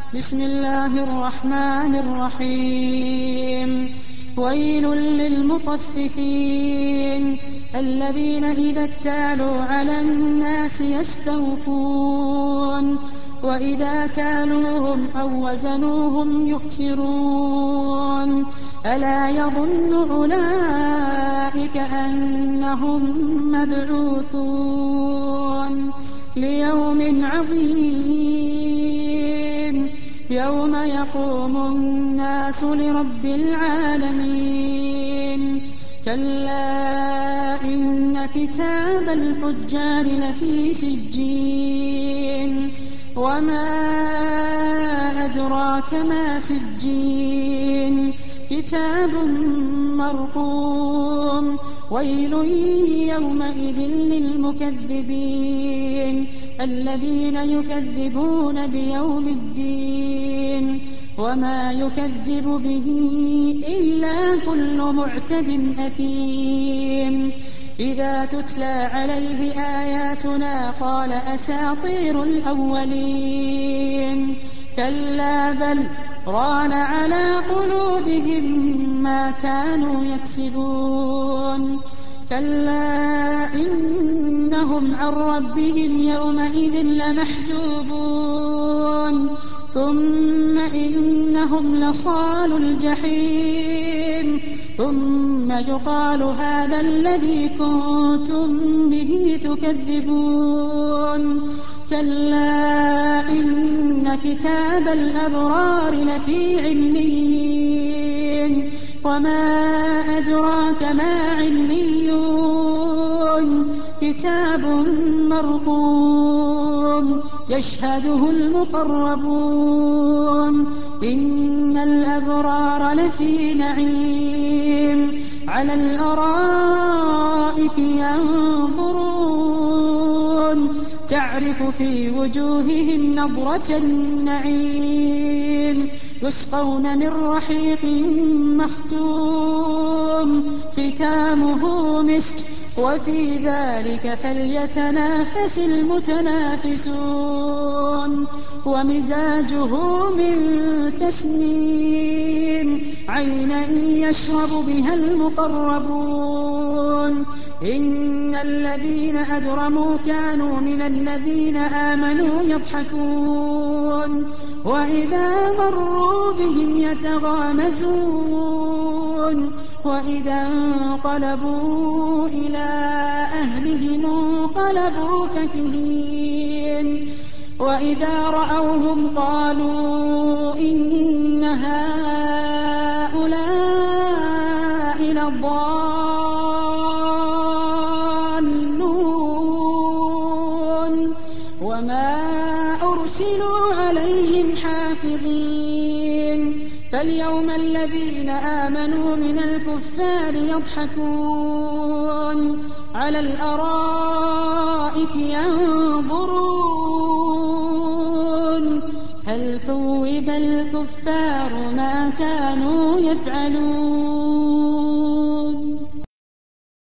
بسم الله الرحمن الرحيم ويل للمطففين الذين إذا اكتالوا على الناس يستوفون وإذا كالوهم أو وزنوهم يخسرون ألا يظن أولئك أنهم مبعوثون ليوم عظيم يوم يقوم الناس لرب العالمين كلا إن كتاب الفجار لفي سجين وما أدراك ما سجين كتاب مرقوم ويل يومئذ للمكذبين الذين يكذبون بيوم الدين وما يكذب به إلا كل معتد أثيم إذا تتلى عليه آياتنا قال أساطير الأولين كلا بل ران على قلوبهم ما كانوا يكسبون كلا إنهم عن ربهم يومئذ لمحجوبون ثم إنهم لصالو الجحيم ثم يقال هذا الذي كنتم به تكذبون كلا إن كتاب الأبرار لفي عليين وما أدراك ما عليون كتاب مرقوم يشهده المقربون إن الأبرار لفي نعيم على الأرائك ينظرون تعرف في وجوههم نضرة النعيم يسقون من رحيق مختوم ختامه مسك وفي ذلك فليتنافس المتنافسون ومزاجه من تسنيم عينا يشرب بها المقربون إن الذين أجرموا كانوا من الذين آمنوا يضحكون وإذا مروا بهم يتغامزون وإذا انقلبوا إلى أهلهم انقلبوا فكهين وإذا رأوهم قالوا إن هؤلاء لضالون وما أرسلوا عليهم حافظين فاليوم الذين آمنوا من الكفار يضحكون على الأرائك ينظرون هل ثوب الكفار ما كانوا يفعلون